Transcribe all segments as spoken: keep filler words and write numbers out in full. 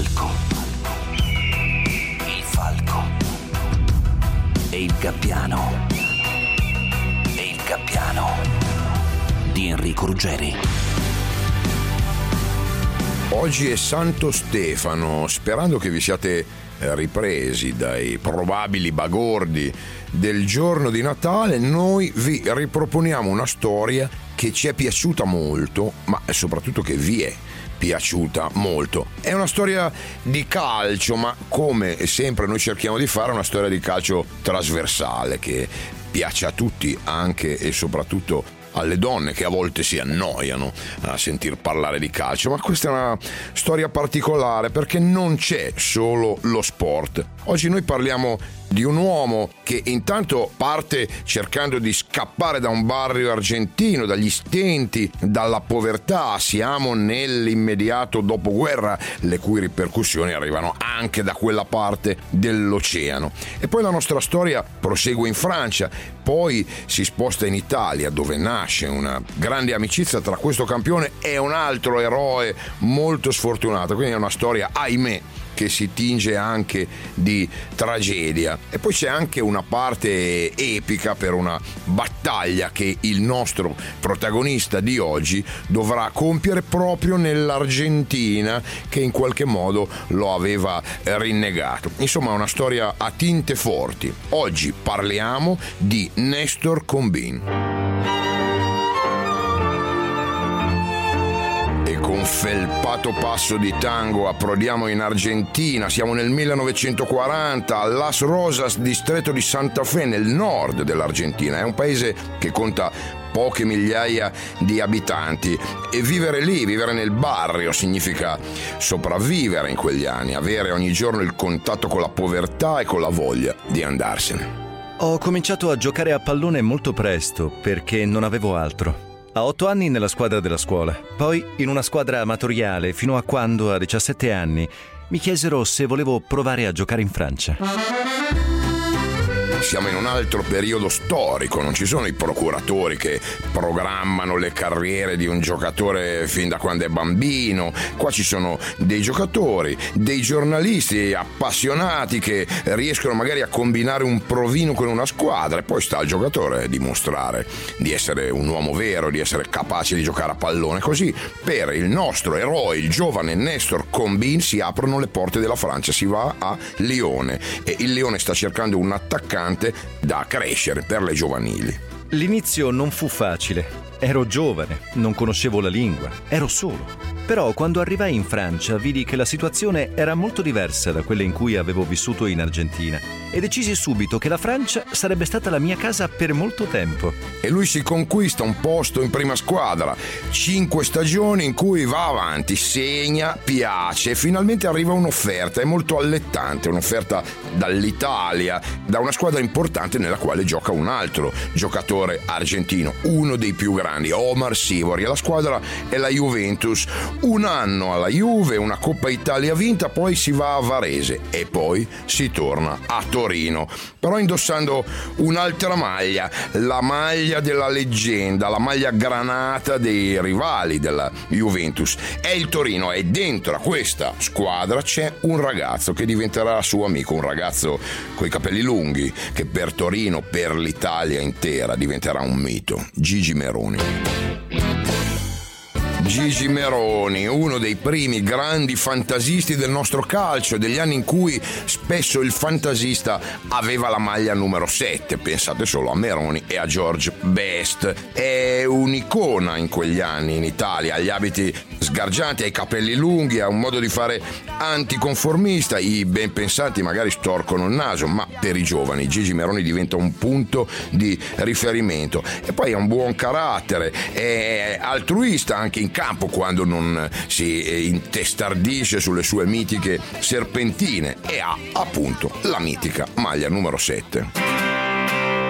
falco, il falco e il gabbiano, e il gabbiano di Enrico Ruggeri. Oggi è Santo Stefano, sperando che vi siate ripresi dai probabili bagordi del giorno di Natale, noi vi riproponiamo una storia che ci è piaciuta molto, ma soprattutto che vi è piaciuta molto. È una storia di calcio, ma come sempre noi cerchiamo di fare una storia di calcio trasversale che piace a tutti, anche e soprattutto alle donne che a volte si annoiano a sentir parlare di calcio. Ma questa è una storia particolare perché non c'è solo lo sport. Oggi noi parliamo di un uomo che intanto parte cercando di scappare da un barrio argentino, dagli stenti, dalla povertà. Siamo nell'immediato dopoguerra, le cui ripercussioni arrivano anche da quella parte dell'oceano. E poi la nostra storia prosegue in Francia, poi si sposta in Italia, dove nasce una grande amicizia tra questo campione e un altro eroe molto sfortunato. Quindi è una storia, ahimè, che si tinge anche di tragedia. E poi c'è anche una parte epica per una battaglia che il nostro protagonista di oggi dovrà compiere proprio nell'Argentina, che in qualche modo lo aveva rinnegato. Insomma, una storia a tinte forti. Oggi parliamo di Néstor Combín. Con felpato passo di tango approdiamo in Argentina. Siamo nel millenovecentoquaranta a Las Rosas, distretto di Santa Fe, nel nord dell'Argentina. È un paese che conta poche migliaia di abitanti e vivere lì, vivere nel barrio, significa sopravvivere in quegli anni, avere ogni giorno il contatto con la povertà e con la voglia di andarsene. Ho cominciato a giocare a pallone molto presto perché non avevo altro. A otto anni nella squadra della scuola, poi in una squadra amatoriale fino a quando, a diciassette anni, mi chiesero se volevo provare a giocare in Francia. Siamo in un altro periodo storico, non ci sono i procuratori che programmano le carriere di un giocatore fin da quando è bambino. Qua ci sono dei giocatori, dei giornalisti appassionati che riescono magari a combinare un provino con una squadra, e poi sta al giocatore dimostrare di essere un uomo vero, di essere capace di giocare a pallone. Così per il nostro eroe, il giovane Néstor Combín, si aprono le porte della Francia, si va a Lione e il Lione sta cercando un attaccante da crescere per le giovanili. L'inizio non fu facile. Ero giovane, non conoscevo la lingua, ero solo. Però quando arrivai in Francia vidi che la situazione era molto diversa da quella in cui avevo vissuto in Argentina e decisi subito che la Francia sarebbe stata la mia casa per molto tempo. E lui si conquista un posto in prima squadra, cinque stagioni in cui va avanti, segna, piace e finalmente arriva un'offerta, è molto allettante, un'offerta dall'Italia, da una squadra importante nella quale gioca un altro giocatore argentino, uno dei più grandi, Omar Sivori. La squadra è la Juventus. Un anno alla Juve, una Coppa Italia vinta, poi si va a Varese e poi si torna a Torino, però indossando un'altra maglia, la maglia della leggenda, la maglia granata dei rivali della Juventus. È il Torino e dentro a questa squadra c'è un ragazzo che diventerà suo amico, un ragazzo coi capelli lunghi che per Torino, per l'Italia intera diventerà un mito, Gigi Meroni. Gigi Meroni, uno dei primi grandi fantasisti del nostro calcio, degli anni in cui spesso il fantasista aveva la maglia numero sette. Pensate solo a Meroni e a George Best. È un'icona in quegli anni in Italia, agli abiti sgargianti, ai capelli lunghi, ha un modo di fare anticonformista. I ben pensanti magari storcono il naso, ma per i giovani Gigi Meroni diventa un punto di riferimento. E poi ha un buon carattere, è altruista anche in campo quando non si intestardisce sulle sue mitiche serpentine, e ha appunto la mitica maglia numero sette.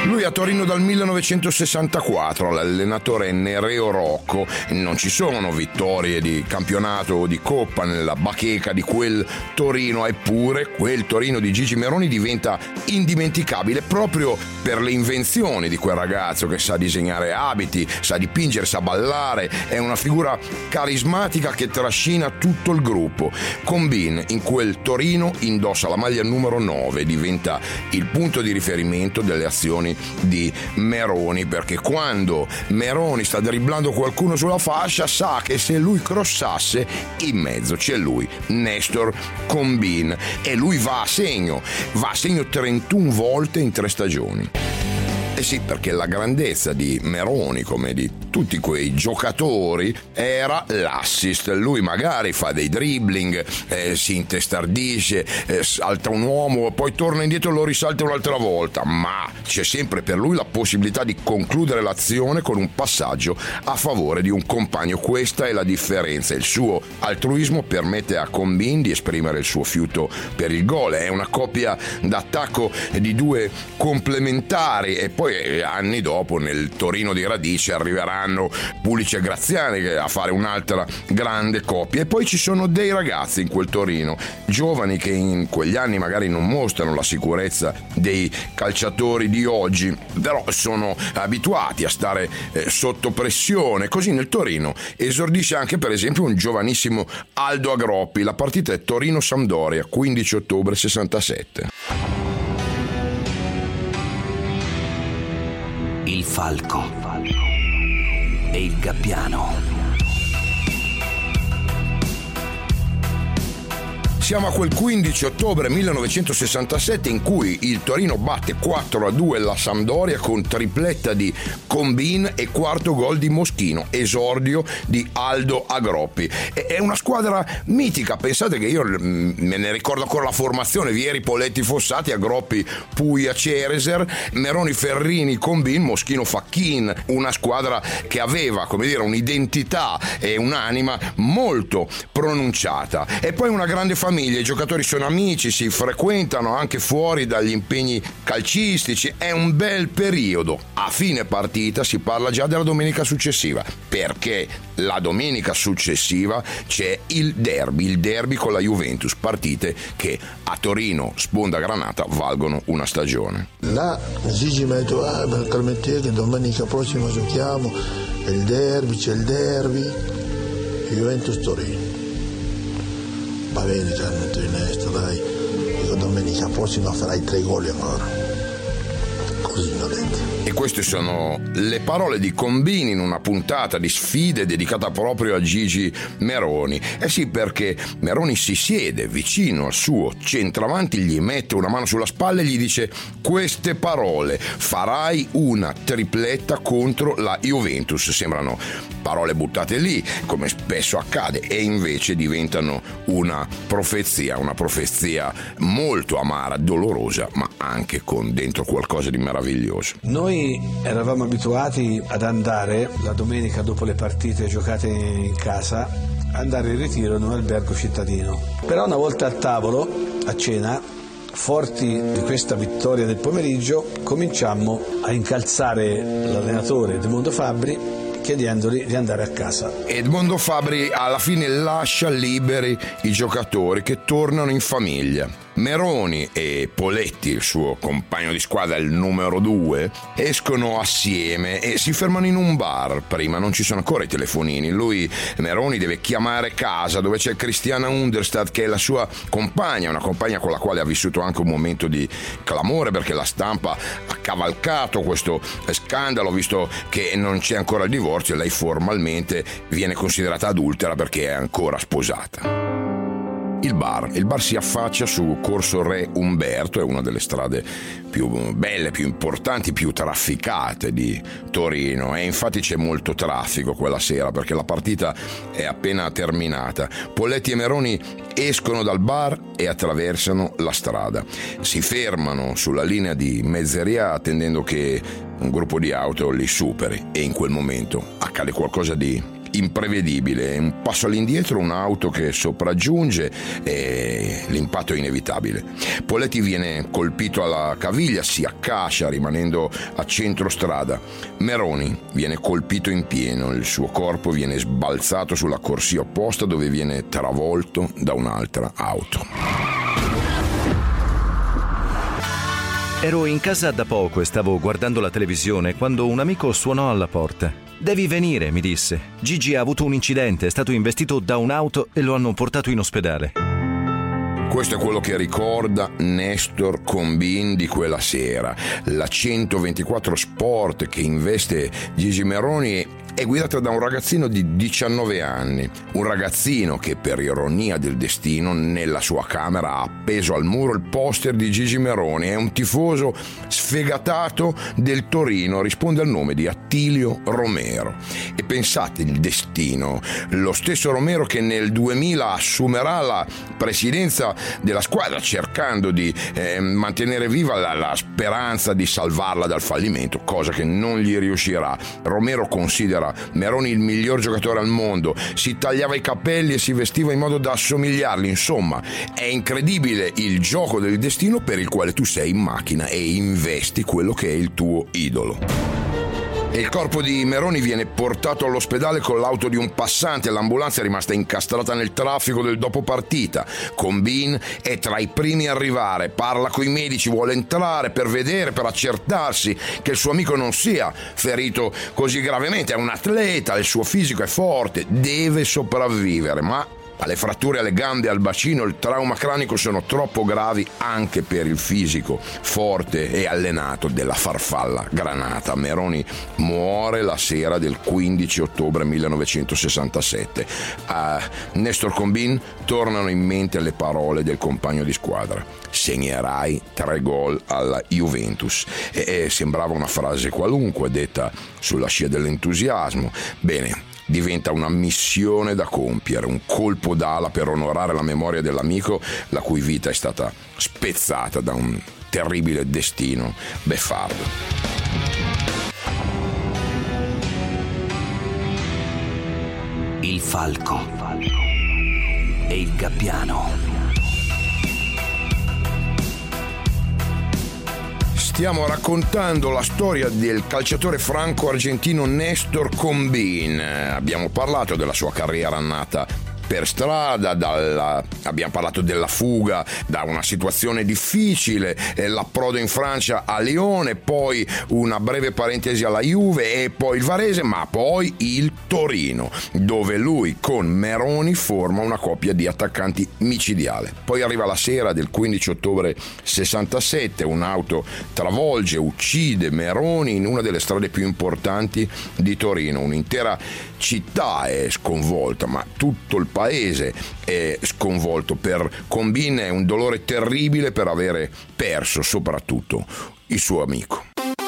Lui a Torino dal millenovecentosessantaquattro, l'allenatore è Nereo Rocco. Non ci sono vittorie di campionato o di coppa nella bacheca di quel Torino, eppure quel Torino di Gigi Meroni diventa indimenticabile proprio per le invenzioni di quel ragazzo che sa disegnare abiti, sa dipingere, sa ballare, è una figura carismatica che trascina tutto il gruppo. Combin in quel Torino indossa la maglia numero nove, diventa il punto di riferimento delle azioni di Meroni, perché quando Meroni sta dribblando qualcuno sulla fascia sa che se lui crossasse in mezzo c'è lui, Nestor Combin, e lui va a segno, va a segno trentuno volte in tre stagioni. Eh sì, perché la grandezza di Meroni, come di tutti quei giocatori, era l'assist. Lui magari fa dei dribbling, eh, si intestardisce, eh, salta un uomo, poi torna indietro e lo risalta un'altra volta, ma c'è sempre per lui la possibilità di concludere l'azione con un passaggio a favore di un compagno. Questa è la differenza. Il suo altruismo permette a Combin di esprimere il suo fiuto per il gol. È una coppia d'attacco di due complementari, e poi anni dopo nel Torino di Radice arriveranno Pulic e Graziani a fare un'altra grande coppia. E poi ci sono dei ragazzi in quel Torino, giovani, che in quegli anni magari non mostrano la sicurezza dei calciatori di oggi, però sono abituati a stare eh, sotto pressione. Così nel Torino esordisce anche per esempio un giovanissimo Aldo Agroppi. La partita è Torino-Sampdoria, quindici ottobre sessantasette. Il falco e il gabbiano. Siamo a quel quindici ottobre millenovecentosessantasette in cui il Torino batte quattro a due la Sampdoria con tripletta di Combin e quarto gol di Moschino, esordio di Aldo Agroppi. È una squadra mitica, pensate che io me ne ricordo ancora la formazione: Vieri, Poletti, Fossati, Agroppi, Puglia, Cereser, Meroni, Ferrini, Combin, Moschino, Facchin. Una squadra che aveva, come dire, un'identità e un'anima molto pronunciata. E poi una grande famiglia. I giocatori sono amici, si frequentano anche fuori dagli impegni calcistici. È un bel periodo. A fine partita si parla già della domenica successiva, perché la domenica successiva c'è il derby, il derby con la Juventus, partite che a Torino, sponda Granata, valgono una stagione. Là Gigi mi ha detto: ah, permettete che domenica prossima giochiamo il derby, c'è il derby, Juventus Torino. Va bene, ci hanno detto Ernesto, dai, dico domenica prossima farai tre gol ancora. Così mi ho detto. E queste sono le parole di Combin in una puntata di sfide dedicata proprio a Gigi Meroni. Eh sì, perché Meroni si siede vicino al suo centravanti, gli mette una mano sulla spalla e gli dice queste parole: farai una tripletta contro la Juventus. Sembrano parole buttate lì, come spesso accade, e invece diventano una profezia, una profezia molto amara, dolorosa, ma anche con dentro qualcosa di meraviglioso. Noi eravamo abituati ad andare la domenica dopo le partite giocate in casa, andare in ritiro in un albergo cittadino. Però una volta a tavolo, a cena, forti di questa vittoria del pomeriggio, cominciammo a incalzare l'allenatore Edmondo Fabbri chiedendogli di andare a casa. Edmondo Fabbri alla fine lascia liberi i giocatori che tornano in famiglia. Meroni e Poletti, il suo compagno di squadra, il numero due, escono assieme e si fermano in un bar. Prima non ci sono ancora i telefonini. Lui, Meroni, deve chiamare casa dove c'è Christiana Understad, che è la sua compagna, una compagna con la quale ha vissuto anche un momento di clamore, perché la stampa ha cavalcato questo scandalo, visto che non c'è ancora il divorzio e lei formalmente viene considerata adultera perché è ancora sposata. Il bar, il bar si affaccia su Corso Re Umberto, è una delle strade più belle, più importanti, più trafficate di Torino, e infatti c'è molto traffico quella sera perché la partita è appena terminata. Poletti e Meroni escono dal bar e attraversano la strada. Si fermano sulla linea di mezzeria attendendo che un gruppo di auto li superi, e in quel momento accade qualcosa di imprevedibile, un passo all'indietro, un'auto che sopraggiunge e l'impatto è inevitabile. Poletti viene colpito alla caviglia, si accascia rimanendo a centro strada. Meroni viene colpito in pieno, il suo corpo viene sbalzato sulla corsia opposta dove viene travolto da un'altra auto. Ero in casa da poco e stavo guardando la televisione quando un amico suonò alla porta. «Devi venire», mi disse. «Gigi ha avuto un incidente, è stato investito da un'auto e lo hanno portato in ospedale». Questo è quello che ricorda Nestor Combin di quella sera. La centoventiquattro Sport che investe Gigi Meroni è guidata da un ragazzino di diciannove anni, un ragazzino che per ironia del destino nella sua camera ha appeso al muro il poster di Gigi Meroni. È un tifoso sfegatato del Torino, risponde al nome di Attilio Romero. E pensate, il destino, lo stesso Romero che nel duemila assumerà la presidenza della squadra cercando di eh, mantenere viva la, la speranza di salvarla dal fallimento, cosa che non gli riuscirà. Romero considera Meroni il miglior giocatore al mondo, si tagliava i capelli e si vestiva in modo da assomigliargli. Insomma, è incredibile il gioco del destino per il quale tu sei in macchina e investi quello che è il tuo idolo. E il corpo di Meroni viene portato all'ospedale con l'auto di un passante. L'ambulanza è rimasta incastrata nel traffico del dopo partita. Combin è tra i primi a arrivare, parla coi medici, vuole entrare per vedere, per accertarsi che il suo amico non sia ferito così gravemente. È un atleta, il suo fisico è forte, deve sopravvivere, ma alle fratture alle gambe e al bacino, il trauma cranico sono troppo gravi anche per il fisico forte e allenato della farfalla Granata. Meroni muore la sera del quindici ottobre millenovecentosessantasette. A Nestor Combin tornano in mente le parole del compagno di squadra: segnerai tre gol alla Juventus. E, e sembrava una frase qualunque detta sulla scia dell'entusiasmo. Bene, diventa una missione da compiere, un colpo d'ala per onorare la memoria dell'amico la cui vita è stata spezzata da un terribile destino beffardo. Il falco e il gabbiano. Stiamo raccontando la storia del calciatore franco-argentino Nestor Combin. Abbiamo parlato della sua carriera nata per strada, dalla, abbiamo parlato della fuga da una situazione difficile, eh, l'approdo in Francia a Lione, poi una breve parentesi alla Juve e poi il Varese, ma poi il Torino, dove lui con Meroni forma una coppia di attaccanti micidiale. Poi arriva la sera del quindici ottobre sessantasette, un'auto travolge, uccide Meroni in una delle strade più importanti di Torino. Un'intera città è sconvolta, ma tutto il paese è sconvolto. Per Combin è un dolore terribile per avere perso soprattutto il suo amico.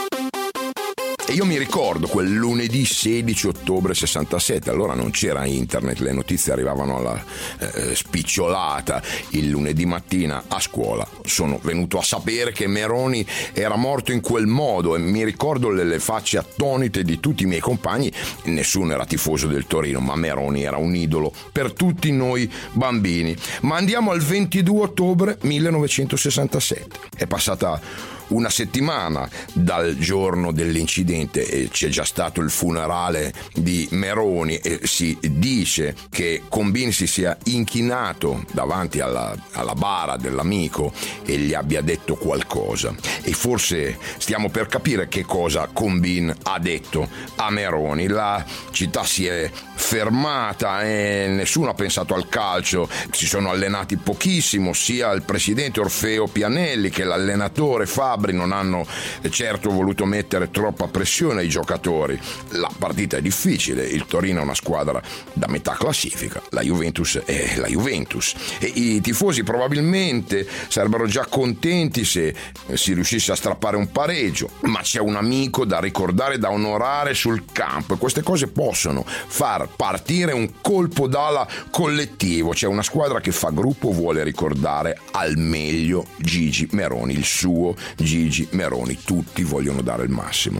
E io mi ricordo quel lunedì sedici ottobre sessantasette, allora non c'era internet, le notizie arrivavano alla eh, spicciolata. Il lunedì mattina a scuola sono venuto a sapere che Meroni era morto in quel modo e mi ricordo le, le facce attonite di tutti i miei compagni. Nessuno era tifoso del Torino, ma Meroni era un idolo per tutti noi bambini. Ma andiamo al ventidue ottobre millenovecentosessantasette. È passata una settimana dal giorno dell'incidente e c'è già stato il funerale di Meroni e si dice che Combin si sia inchinato davanti alla, alla bara dell'amico e gli abbia detto qualcosa. E forse stiamo per capire che cosa Combin ha detto a Meroni. La città si è fermata e nessuno ha pensato al calcio, si sono allenati pochissimo, sia il presidente Orfeo Pianelli che l'allenatore Fabri non hanno certo voluto mettere troppa pressione ai giocatori. La partita è difficile, il Torino è una squadra da metà classifica, la Juventus è la Juventus e i tifosi probabilmente sarebbero già contenti se si riuscisse a strappare un pareggio, ma c'è un amico da ricordare, da onorare sul campo e queste cose possono far partire un colpo d'ala collettivo. C'è una squadra che fa gruppo, vuole ricordare al meglio Gigi Meroni, il suo Gigi Meroni, tutti vogliono dare il massimo.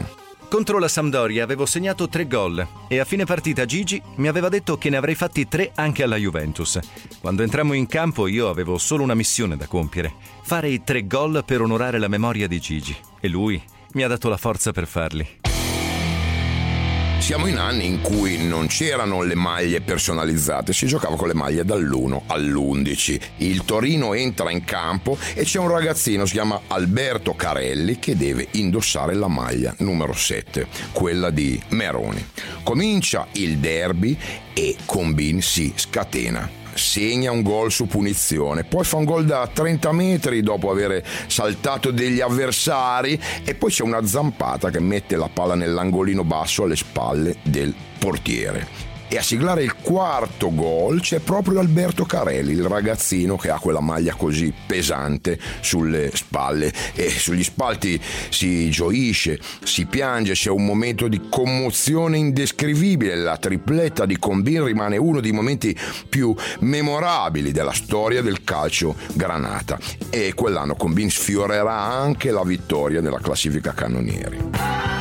Contro la Sampdoria avevo segnato tre gol e a fine partita Gigi mi aveva detto che ne avrei fatti tre anche alla Juventus. Quando entrammo in campo io avevo solo una missione da compiere: fare i tre gol per onorare la memoria di Gigi, e lui mi ha dato la forza per farli. Siamo in anni in cui non c'erano le maglie personalizzate, si giocava con le maglie dall'uno all'undici. Il Torino entra in campo e c'è un ragazzino, si chiama Alberto Carelli, che deve indossare la maglia numero sette, quella di Meroni. Comincia il derby e Combin si scatena. Segna un gol su punizione, poi fa un gol da trenta metri dopo aver saltato degli avversari, e poi c'è una zampata che mette la palla nell'angolino basso alle spalle del portiere. E a siglare il quarto gol c'è proprio Alberto Carelli, il ragazzino che ha quella maglia così pesante sulle spalle, e sugli spalti si gioisce, si piange, c'è un momento di commozione indescrivibile. La tripletta di Combin rimane uno dei momenti più memorabili della storia del calcio granata, e quell'anno Combin sfiorerà anche la vittoria nella classifica cannonieri.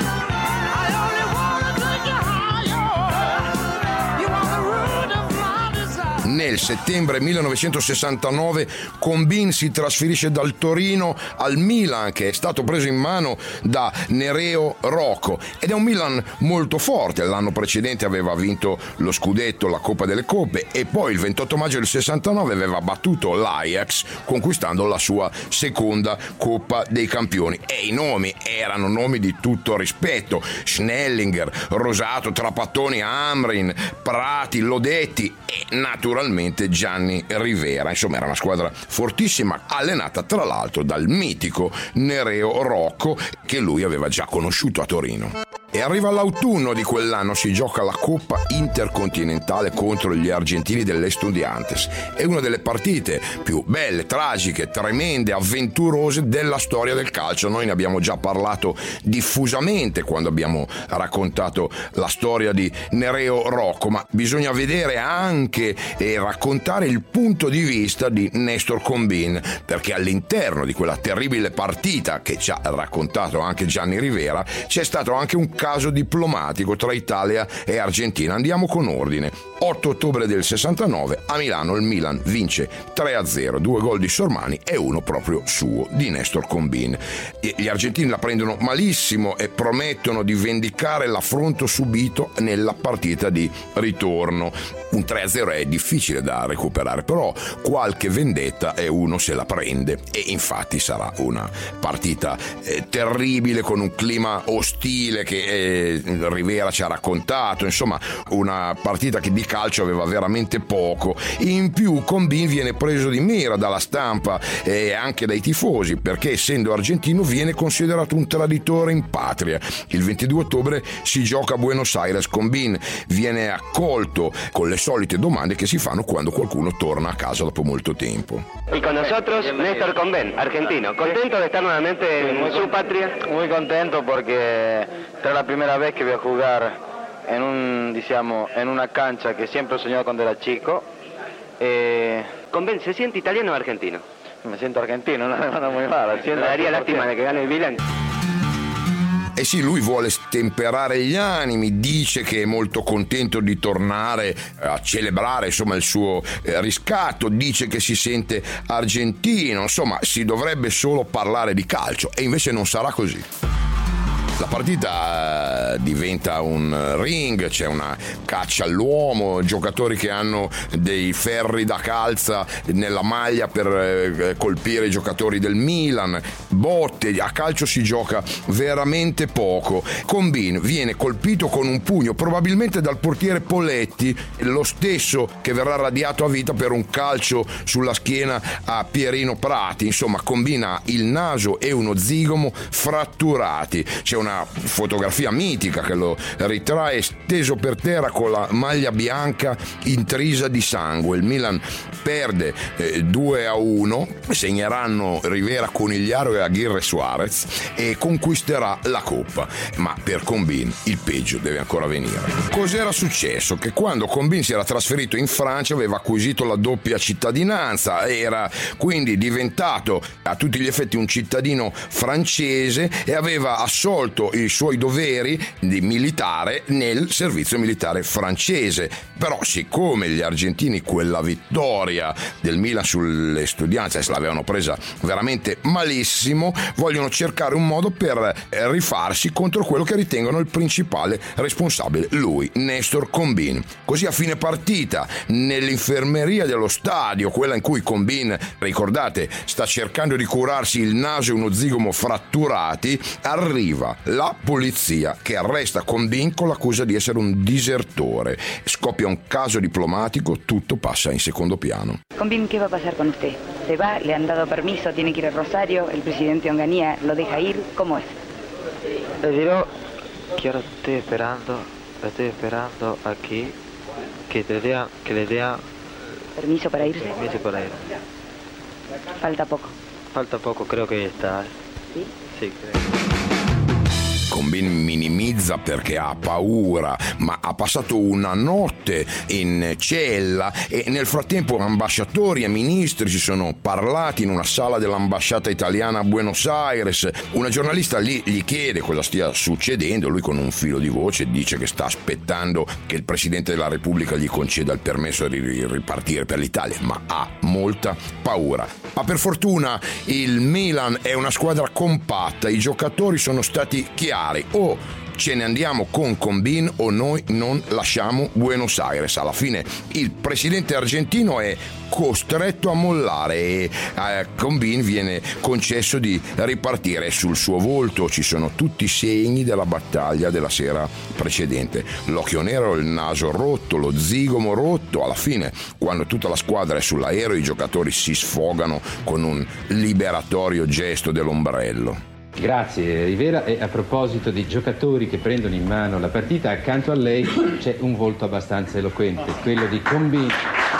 Nel settembre millenovecentosessantanove Combin si trasferisce dal Torino al Milan, che è stato preso in mano da Nereo Rocco, ed è un Milan molto forte. L'anno precedente aveva vinto lo scudetto, la Coppa delle Coppe, e poi il ventotto maggio del sessantanove aveva battuto l'Ajax, conquistando la sua seconda Coppa dei Campioni. E i nomi erano nomi di tutto rispetto: Schnellinger, Rosato, Trapattoni, Amrin, Prati, Lodetti e naturalmente Gianni Rivera. Insomma, era una squadra fortissima, allenata tra l'altro dal mitico Nereo Rocco, che lui aveva già conosciuto a Torino. E arriva l'autunno di quell'anno, si gioca la Coppa Intercontinentale contro gli argentini dell'Estudiantes. È una delle partite più belle, tragiche, tremende, avventurose della storia del calcio. Noi ne abbiamo già parlato diffusamente quando abbiamo raccontato la storia di Nereo Rocco, ma bisogna vedere anche e raccontare il punto di vista di Nestor Combin, perché all'interno di quella terribile partita che ci ha raccontato anche Gianni Rivera c'è stato anche un caso diplomatico tra Italia e Argentina. Andiamo con ordine. otto ottobre del sessantanove a Milano il Milan vince tre a zero, due gol di Sormani e uno proprio suo di Nestor Combin. E gli argentini la prendono malissimo e promettono di vendicare l'affronto subito nella partita di ritorno. Un tre a zero è difficile da recuperare, però qualche vendetta e uno se la prende, e infatti sarà una partita eh, terribile, con un clima ostile che eh, Rivera ci ha raccontato. Insomma, una partita che di calcio aveva veramente poco. In più Combin viene preso di mira dalla stampa e anche dai tifosi, perché essendo argentino viene considerato un traditore in patria. Il ventidue ottobre si gioca a Buenos Aires. Combin viene accolto con le solite domande che si fanno quando qualcuno torna a casa dopo molto tempo. Y con nosotros Néstor Combin, argentino, contento de estar nuevamente en su patria. Muy contento porque esta es la primera vez que voy a jugar en un, diciamo, en una cancha que siempre he soñado cuando era chico. Eh... Combin, ¿se siente italiano o argentino? Me siento argentino, no me manda muy mal. Me daría lástima de que gane il Milan. Eh sì, lui vuole stemperare gli animi, dice che è molto contento di tornare a celebrare insomma il suo eh, riscatto, dice che si sente argentino, insomma si dovrebbe solo parlare di calcio, e invece non sarà così. La partita diventa un ring, c'è una caccia all'uomo, giocatori che hanno dei ferri da calza nella maglia per colpire i giocatori del Milan, botte, a calcio si gioca veramente poco. Combin viene colpito con un pugno, probabilmente dal portiere Poletti, lo stesso che verrà radiato a vita per un calcio sulla schiena a Pierino Prati. Insomma, Combin ha il naso e uno zigomo fratturati. C'è una fotografia mitica che lo ritrae steso per terra con la maglia bianca intrisa di sangue. Il Milan perde eh, due a uno, segneranno Rivera, Conigliaro e Aguirre Suarez, e conquisterà la Coppa. Ma per Combin il peggio deve ancora venire. Cos'era successo? Che quando Combin si era trasferito in Francia aveva acquisito la doppia cittadinanza, era quindi diventato a tutti gli effetti un cittadino francese e aveva assolto svolto i suoi doveri di militare nel servizio militare francese. Però siccome gli argentini quella vittoria del Milan sulle Estudiantes l'avevano presa veramente malissimo, vogliono cercare un modo per rifarsi contro quello che ritengono il principale responsabile, lui, Néstor Combin. Così a fine partita, nell'infermeria dello stadio, quella in cui Combin, ricordate, sta cercando di curarsi il naso e uno zigomo fratturati, arriva la polizia che arresta Combin con l'accusa di essere un disertore. Scoppia un caso diplomatico, tutto passa in secondo piano. Combin, ¿qué va a pasar con usted? ¿Se va? ¿Le han dado permiso? ¿Tiene que ir a Rosario? ¿El presidente Onganía lo deja ir? ¿Cómo es? Le dirò que ahora estoy esperando, estoy esperando aquí que le dé que le dé ¿Permiso para irse? permiso para ir. Falta poco. Falta poco, creo que ya está. ¿Sí? Sí, creo. Combin minimizza perché ha paura, ma ha passato una notte in cella e nel frattempo ambasciatori e ministri si sono parlati in una sala dell'ambasciata italiana a Buenos Aires. Una giornalista lì gli chiede cosa stia succedendo, lui con un filo di voce dice che sta aspettando che il Presidente della Repubblica gli conceda il permesso di ripartire per l'Italia, ma ha molta paura. Ma per fortuna il Milan è una squadra compatta, i giocatori sono stati chiari: o ce ne andiamo con Combin o noi non lasciamo Buenos Aires. Alla fine il presidente argentino è costretto a mollare e a Combin viene concesso di ripartire. Sul suo volto ci sono tutti i segni della battaglia della sera precedente: l'occhio nero, il naso rotto, lo zigomo rotto. Alla fine, quando tutta la squadra è sull'aereo, i giocatori si sfogano con un liberatorio gesto dell'ombrello. Grazie Rivera, e a proposito di giocatori che prendono in mano la partita, accanto a lei c'è un volto abbastanza eloquente, quello di Combin.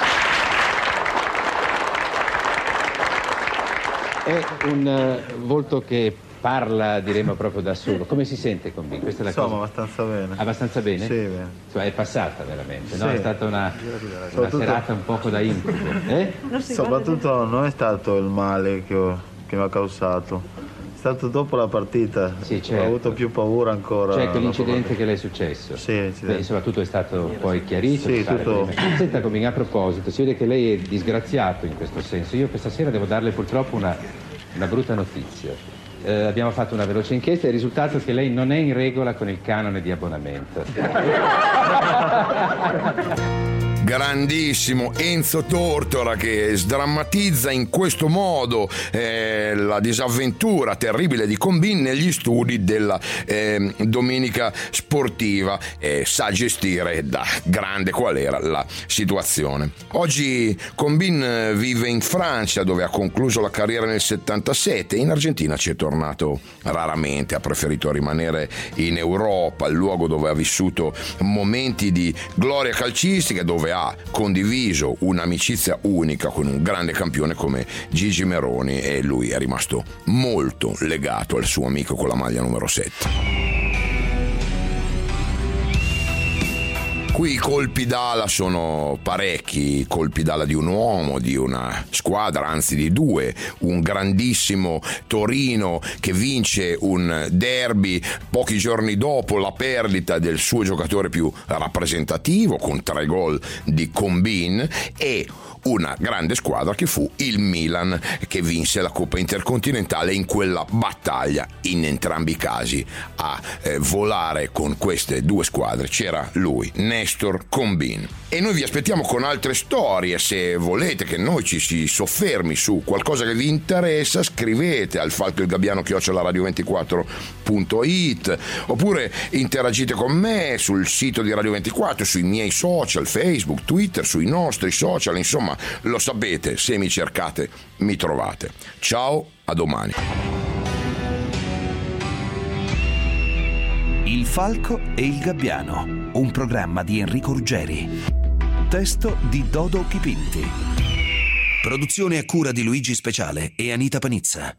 È un uh, volto che parla, diremo, proprio da solo. Come si sente Combin? Questa è la Insomma, cosa. abbastanza bene. Abbastanza bene? Sì, bene. Cioè è passata veramente, no? Sì. È stata una, una serata un poco da incubo. Eh? Soprattutto non è stato il male che, ho, che mi ha causato. È stato dopo la partita, sì, certo. Ho avuto più paura ancora. Cioè quell'incidente che le è successo? Sì, Beh, insomma tutto è stato poi chiarito. Sì, tutto. Senta Combin, a proposito, si vede che lei è disgraziato in questo senso. Io questa sera devo darle purtroppo una, una brutta notizia. Eh, abbiamo fatto una veloce inchiesta e il risultato è che lei non è in regola con il canone di abbonamento. Grandissimo Enzo Tortora che sdrammatizza in questo modo eh, la disavventura terribile di Combin negli studi della eh, domenica sportiva e sa gestire da grande qual era la situazione. Oggi Combin vive in Francia, dove ha concluso la carriera nel settantasette. In Argentina ci è tornato raramente, ha preferito rimanere in Europa, il luogo dove ha vissuto momenti di gloria calcistica, dove ha condiviso un'amicizia unica con un grande campione come Gigi Meroni, e lui è rimasto molto legato al suo amico con la maglia numero sette. Qui i colpi d'ala sono parecchi, i colpi d'ala di un uomo, di una squadra, anzi di due. Un grandissimo Torino che vince un derby pochi giorni dopo la perdita del suo giocatore più rappresentativo, con tre gol di Combin, e una grande squadra che fu il Milan, che vinse la Coppa Intercontinentale. In quella battaglia, in entrambi i casi, a eh, volare con queste due squadre c'era lui, Néstor Combin. E noi vi aspettiamo con altre storie. Se volete che noi ci si soffermi su qualcosa che vi interessa, scrivete al falco il gabbiano chiocciola radio ventiquattro punto it, oppure interagite con me sul sito di Radio ventiquattro, sui miei social, Facebook, Twitter, sui nostri social. Insomma, lo sapete, se mi cercate mi trovate. Ciao, a domani. Il falco e il gabbiano, un programma di Enrico Ruggeri. Testo di Dodo Chipinti. Produzione a cura di Luigi Speciale e Anita Panizza.